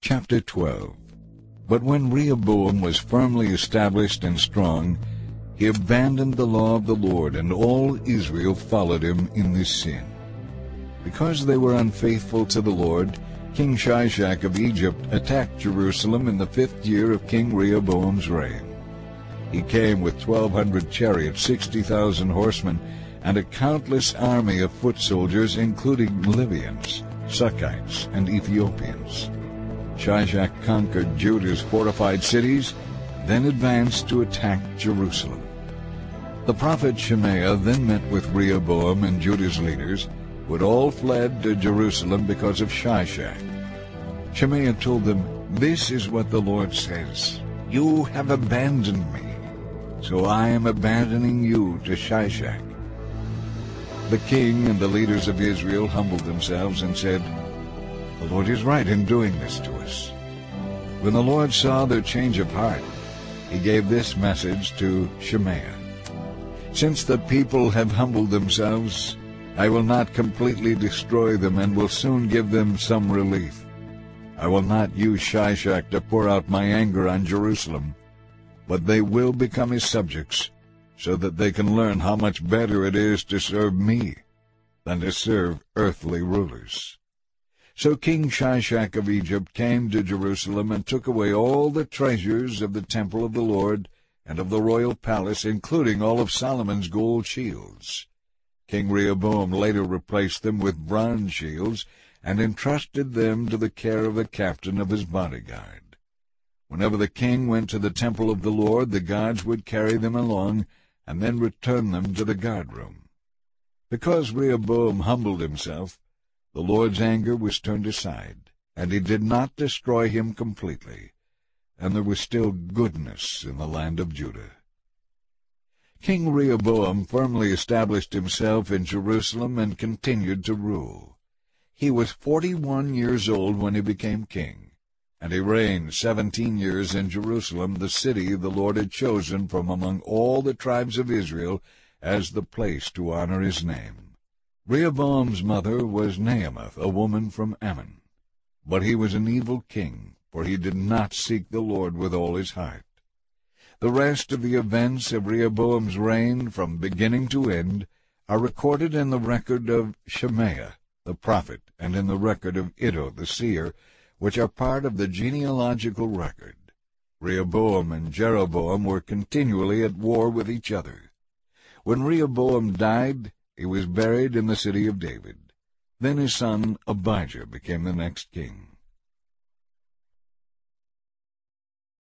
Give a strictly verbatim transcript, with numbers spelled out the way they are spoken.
Chapter twelve. But when Rehoboam was firmly established and strong, he abandoned the law of the Lord, and all Israel followed him in this sin. Because they were unfaithful to the Lord, King Shishak of Egypt attacked Jerusalem in the fifth year of King Rehoboam's reign. He came with twelve hundred chariots, sixty thousand horsemen, and a countless army of foot soldiers, including Libyans, Sukkites, and Ethiopians. Shishak conquered Judah's fortified cities, then advanced to attack Jerusalem. The prophet Shemaiah then met with Rehoboam and Judah's leaders, who had all fled to Jerusalem because of Shishak. Shemaiah told them, "This is what the Lord says, You have abandoned me, so I am abandoning you to Shishak." The king and the leaders of Israel humbled themselves and said, "The Lord is right in doing this to us." When the Lord saw their change of heart, he gave this message to Shemaiah: "Since the people have humbled themselves, I will not completely destroy them and will soon give them some relief. I will not use Shishak to pour out my anger on Jerusalem, but they will become his subjects, so that they can learn how much better it is to serve me than to serve earthly rulers." So King Shishak of Egypt came to Jerusalem and took away all the treasures of the temple of the Lord and of the royal palace, including all of Solomon's gold shields. King Rehoboam later replaced them with bronze shields and entrusted them to the care of the captain of his bodyguard. Whenever the king went to the temple of the Lord, the guards would carry them along and then return them to the guardroom. Because Rehoboam humbled himself, the Lord's anger was turned aside, and he did not destroy him completely, and there was still goodness in the land of Judah. King Rehoboam firmly established himself in Jerusalem and continued to rule. He was forty-one years old when he became king, and he reigned seventeen years in Jerusalem, the city the Lord had chosen from among all the tribes of Israel as the place to honor his name. Rehoboam's mother was Naamath, a woman from Ammon. But he was an evil king, for he did not seek the Lord with all his heart. The rest of the events of Rehoboam's reign, from beginning to end, are recorded in the record of Shemaiah the prophet and in the record of Iddo the seer, which are part of the genealogical record. Rehoboam and Jeroboam were continually at war with each other. When Rehoboam died, he was buried in the city of David. Then his son Abijah became the next king.